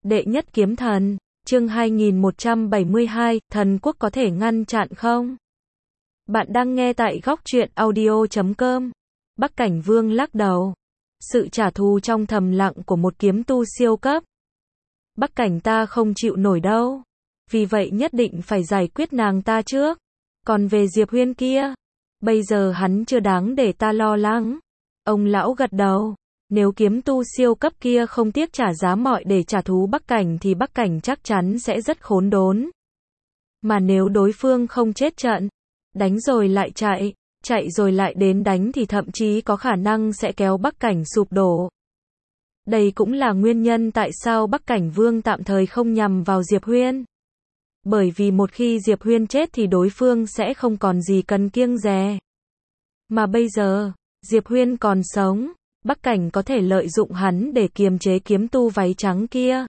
Đệ nhất kiếm thần, chương 2172, thần quốc có thể ngăn chặn không? Bạn đang nghe tại góc truyện audio.com. Bắc Cảnh Vương lắc đầu. Sự trả thù trong thầm lặng của một kiếm tu siêu cấp. Bắc Cảnh ta không chịu nổi đâu. Vì vậy nhất định phải giải quyết nàng ta trước. Còn về Diệp Huyên kia, bây giờ hắn chưa đáng để ta lo lắng. Ông lão gật đầu. Nếu kiếm tu siêu cấp kia không tiếc trả giá mọi để trả thù Bắc Cảnh thì Bắc Cảnh chắc chắn sẽ rất khốn đốn. Mà nếu đối phương không chết trận, đánh rồi lại chạy, chạy rồi lại đến đánh thì thậm chí có khả năng sẽ kéo Bắc Cảnh sụp đổ. Đây cũng là nguyên nhân tại sao Bắc Cảnh Vương tạm thời không nhằm vào Diệp Huyên. Bởi vì một khi Diệp Huyên chết thì đối phương sẽ không còn gì cần kiêng dè. Mà bây giờ, Diệp Huyên còn sống, Bắc Cảnh có thể lợi dụng hắn để kiềm chế kiếm tu váy trắng kia.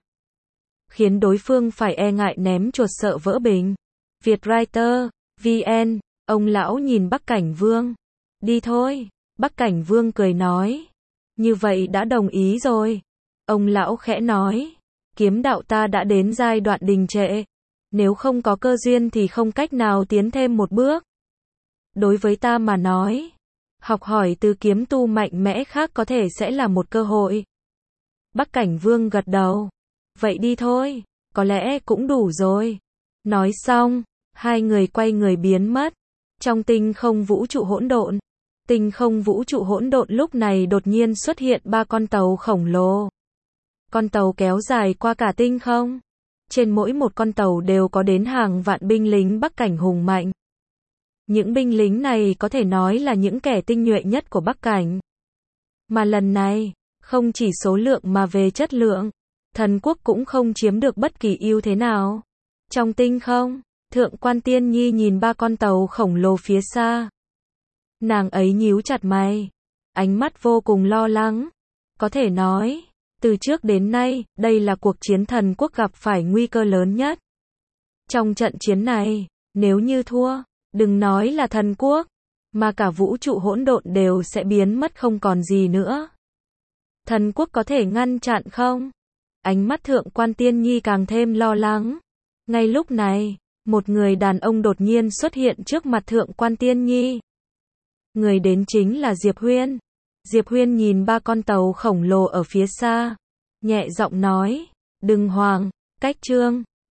Khiến đối phương phải e ngại ném chuột sợ vỡ bình. Vietwriter, VN, ông lão nhìn Bắc Cảnh Vương. Đi thôi, Bắc Cảnh Vương cười nói. Như vậy đã đồng ý rồi. Ông lão khẽ nói. Kiếm đạo ta đã đến giai đoạn đình trệ. Nếu không có cơ duyên thì không cách nào tiến thêm một bước. Đối với ta mà nói, học hỏi từ kiếm tu mạnh mẽ khác có thể sẽ là một cơ hội. Bắc Cảnh Vương gật đầu. Vậy đi thôi, có lẽ cũng đủ rồi. Nói xong, hai người quay người biến mất. Trong tinh không vũ trụ hỗn độn. Tinh không vũ trụ hỗn độn lúc này đột nhiên xuất hiện 3 con tàu khổng lồ. Con tàu kéo dài qua cả tinh không. Trên mỗi một con tàu đều có đến hàng vạn binh lính Bắc Cảnh hùng mạnh. Những binh lính này có thể nói là những kẻ tinh nhuệ nhất của Bắc Cảnh. Mà lần này, không chỉ số lượng mà về chất lượng, thần quốc cũng không chiếm được bất kỳ ưu thế nào. Trong tinh không, Thượng Quan Tiên Nhi nhìn 3 con tàu khổng lồ phía xa. Nàng ấy nhíu chặt mày, ánh mắt vô cùng lo lắng. Có thể nói, từ trước đến nay, đây là cuộc chiến thần quốc gặp phải nguy cơ lớn nhất. Trong trận chiến này, nếu như thua, đừng nói là thần quốc, mà cả vũ trụ hỗn độn đều sẽ biến mất không còn gì nữa. Thần quốc có thể ngăn chặn không? Ánh mắt Thượng Quan Tiên Nhi càng thêm lo lắng. Ngay lúc này, một người đàn ông đột nhiên xuất hiện trước mặt Thượng Quan Tiên Nhi. Người đến chính là Diệp Huyên. Diệp Huyên nhìn 3 con tàu khổng lồ ở phía xa, nhẹ giọng nói, đừng hoảng, cách trương,